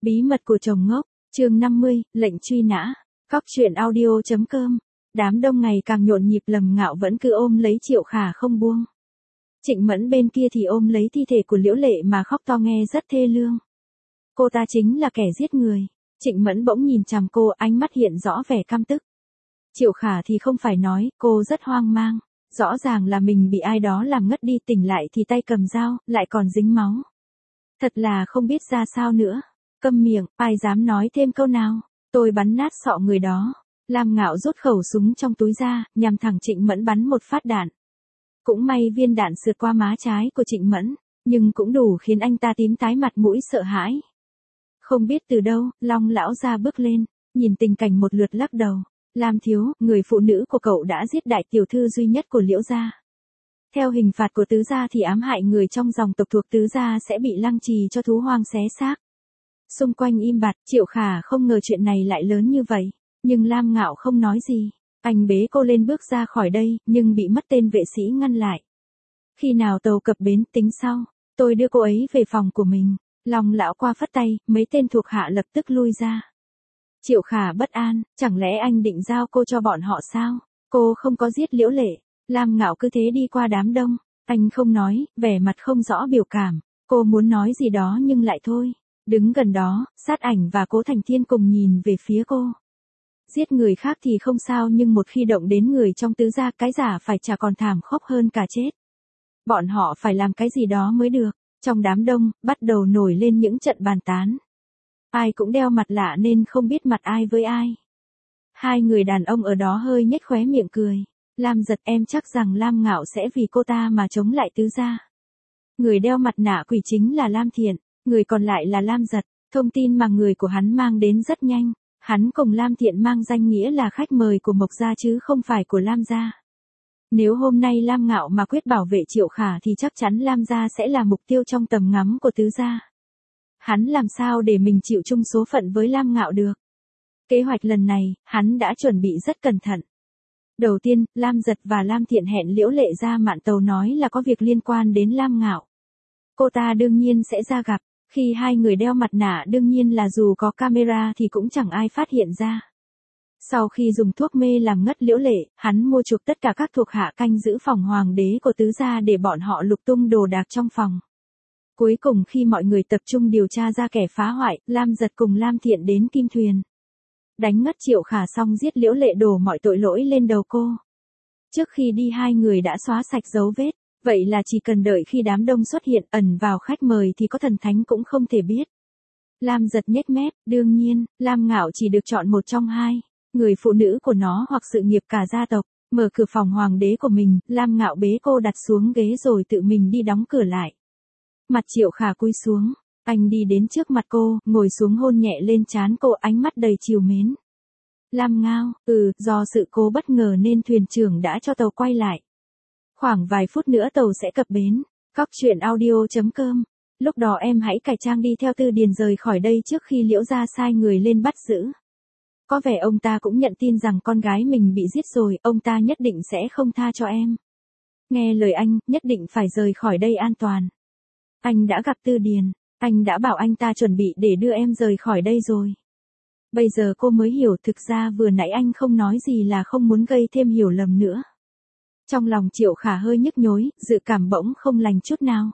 Bí mật của chồng ngốc, chương 50, lệnh truy nã. Cóc truyện audio.com. Đám đông ngày càng nhộn nhịp, Lâm Ngạo vẫn cứ ôm lấy Triệu Khả không buông. Trịnh Mẫn bên kia thì ôm lấy thi thể của Liễu Lệ mà khóc to nghe rất thê lương. Cô ta chính là kẻ giết người. Trịnh Mẫn bỗng nhìn chằm cô, ánh mắt hiện rõ vẻ căm tức. Triệu Khả thì không phải nói, cô rất hoang mang. Rõ ràng là mình bị ai đó làm ngất đi, tỉnh lại thì tay cầm dao, lại còn dính máu. Thật là không biết ra sao nữa. Câm miệng, ai dám nói thêm câu nào, tôi bắn nát sọ người đó. Lam Ngạo rút khẩu súng trong túi ra, nhằm thẳng Trịnh Mẫn bắn một phát đạn. Cũng may viên đạn sượt qua má trái của Trịnh Mẫn, nhưng cũng đủ khiến anh ta tím tái mặt mũi sợ hãi. Không biết từ đâu, Long lão ra bước lên, nhìn tình cảnh một lượt lắc đầu. Lam thiếu, người phụ nữ của cậu đã giết đại tiểu thư duy nhất của Liễu gia. Theo hình phạt của tứ gia thì ám hại người trong dòng tộc thuộc tứ gia sẽ bị lăng trì cho thú hoang xé xác. Xung quanh im bặt, Triệu Khả không ngờ chuyện này lại lớn như vậy, nhưng Lam Ngạo không nói gì. Anh bế cô lên bước ra khỏi đây, nhưng bị mất tên vệ sĩ ngăn lại. Khi nào tàu cập bến tính sau, tôi đưa cô ấy về phòng của mình. Long lão qua phất tay, mấy tên thuộc hạ lập tức lui ra. Triệu Khả bất an, chẳng lẽ anh định giao cô cho bọn họ sao? Cô không có giết Liễu Lệ. Lam Ngạo cứ thế đi qua đám đông, anh không nói, vẻ mặt không rõ biểu cảm. Cô muốn nói gì đó nhưng lại thôi. Đứng gần đó, Sát Ảnh và Cố Thành Thiên cùng nhìn về phía cô. Giết người khác thì không sao, nhưng một khi động đến người trong tứ gia, cái giả phải trả còn thảm khốc hơn cả chết. Bọn họ phải làm cái gì đó mới được. Trong đám đông, bắt đầu nổi lên những trận bàn tán. Ai cũng đeo mặt lạ nên không biết mặt ai với ai. Hai người đàn ông ở đó hơi nhếch khóe miệng cười. Lam Giật, em chắc rằng Lam Ngạo sẽ vì cô ta mà chống lại tứ gia. Người đeo mặt nạ quỷ chính là Lam Thiện, người còn lại là Lam Giật. Thông tin mà người của hắn mang đến rất nhanh. Hắn cùng Lam Thiện mang danh nghĩa là khách mời của Mộc gia chứ không phải của Lam gia. Nếu hôm nay Lam Ngạo mà quyết bảo vệ Triệu Khả thì chắc chắn Lam gia sẽ là mục tiêu trong tầm ngắm của tứ gia. Hắn làm sao để mình chịu chung số phận với Lam Ngạo được. Kế hoạch lần này, hắn đã chuẩn bị rất cẩn thận. Đầu tiên, Lam Giật và Lam Thiện hẹn Liễu Lệ ra mạn tàu nói là có việc liên quan đến Lam Ngạo. Cô ta đương nhiên sẽ ra gặp. Khi hai người đeo mặt nạ đương nhiên là dù có camera thì cũng chẳng ai phát hiện ra. Sau khi dùng thuốc mê làm ngất Liễu Lệ, hắn mua chuộc tất cả các thuộc hạ canh giữ phòng hoàng đế của tứ gia để bọn họ lục tung đồ đạc trong phòng. Cuối cùng khi mọi người tập trung điều tra ra kẻ phá hoại, Lam Giật cùng Lam Thiện đến Kim Thuyền. Đánh ngất Triệu Khả xong giết Liễu Lệ, đổ mọi tội lỗi lên đầu cô. Trước khi đi hai người đã xóa sạch dấu vết. Vậy là chỉ cần đợi khi đám đông xuất hiện ẩn vào khách mời thì có thần thánh cũng không thể biết. Lam Giật nhếch mép, đương nhiên, Lam Ngạo chỉ được chọn một trong hai. Người phụ nữ của nó hoặc sự nghiệp cả gia tộc. Mở cửa phòng hoàng đế của mình, Lam Ngạo bế cô đặt xuống ghế rồi tự mình đi đóng cửa lại. Mặt Triệu Khả cúi xuống, anh đi đến trước mặt cô, ngồi xuống hôn nhẹ lên trán cô, ánh mắt đầy trìu mến. Lam Ngao, do sự cố bất ngờ nên thuyền trưởng đã cho tàu quay lại. Khoảng vài phút nữa tàu sẽ cập bến. Cóc truyện audio.com. Lúc đó em hãy cải trang đi theo Tư Điền rời khỏi đây trước khi Liễu gia sai người lên bắt giữ. Có vẻ ông ta cũng nhận tin rằng con gái mình bị giết rồi, ông ta nhất định sẽ không tha cho em. Nghe lời anh, nhất định phải rời khỏi đây an toàn. Anh đã gặp Tư Điền, anh đã bảo anh ta chuẩn bị để đưa em rời khỏi đây rồi. Bây giờ cô mới hiểu, thực ra vừa nãy anh không nói gì là không muốn gây thêm hiểu lầm nữa. Trong lòng Triệu Khả hơi nhức nhối, dự cảm bỗng không lành chút nào.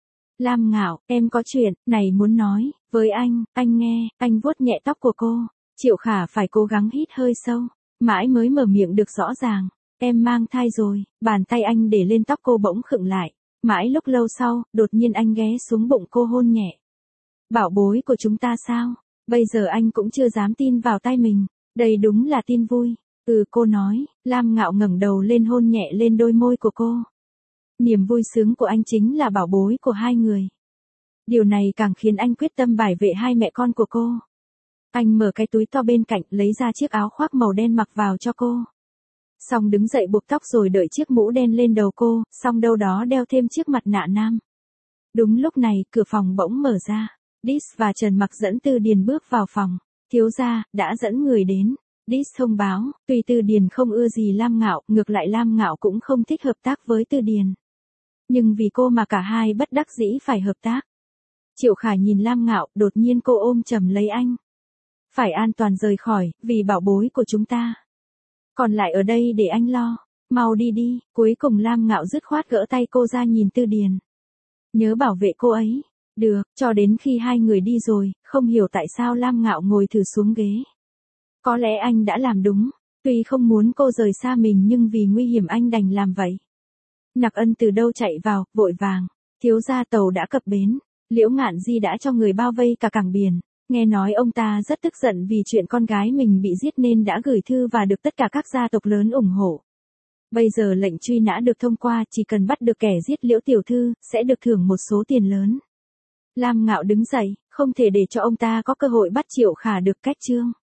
Lam Ngạo, em có chuyện này muốn nói với anh nghe. Anh vuốt nhẹ tóc của cô. Triệu Khả phải cố gắng hít hơi sâu, mãi mới mở miệng được rõ ràng. Em mang thai rồi. Bàn tay anh để lên tóc cô bỗng khựng lại. Mãi lúc lâu sau, đột nhiên anh ghé xuống bụng cô hôn nhẹ. Bảo bối của chúng ta sao? Bây giờ anh cũng chưa dám tin vào tai mình. Đây đúng là tin vui. Cô nói. Lam Ngạo ngẩng đầu lên hôn nhẹ lên đôi môi của cô. Niềm vui sướng của anh chính là bảo bối của hai người. Điều này càng khiến anh quyết tâm bảo vệ hai mẹ con của cô. Anh mở cái túi to bên cạnh, lấy ra chiếc áo khoác màu đen mặc vào cho cô. Xong đứng dậy buộc tóc rồi đợi chiếc mũ đen lên đầu cô, xong đâu đó đeo thêm chiếc mặt nạ nam. Đúng lúc này, cửa phòng bỗng mở ra. Dis và Trần Mặc dẫn Tư Điền bước vào phòng. Thiếu gia, đã dẫn người đến. Dis thông báo, tuy Tư Điền không ưa gì Lam Ngạo, ngược lại Lam Ngạo cũng không thích hợp tác với Tư Điền. Nhưng vì cô mà cả hai bất đắc dĩ phải hợp tác. Triệu Khả nhìn Lam Ngạo, đột nhiên cô ôm chầm lấy anh. Phải an toàn rời khỏi, vì bảo bối của chúng ta. Còn lại ở đây để anh lo. Mau đi đi, cuối cùng Lam Ngạo dứt khoát gỡ tay cô ra nhìn Tư Điền. Nhớ bảo vệ cô ấy. Được, cho đến khi hai người đi rồi, không hiểu tại sao Lam Ngạo ngồi thử xuống ghế. Có lẽ anh đã làm đúng, tuy không muốn cô rời xa mình nhưng vì nguy hiểm anh đành làm vậy. Nặc Ân từ đâu chạy vào, vội vàng. Thiếu gia tàu đã cập bến. Liễu Ngạn Di đã cho người bao vây cả cảng biển. Nghe nói ông ta rất tức giận vì chuyện con gái mình bị giết nên đã gửi thư và được tất cả các gia tộc lớn ủng hộ. Bây giờ lệnh truy nã được thông qua, chỉ cần bắt được kẻ giết Liễu tiểu thư, sẽ được thưởng một số tiền lớn. Lam Ngạo đứng dậy, không thể để cho ông ta có cơ hội bắt Triệu Khả được. Cách chương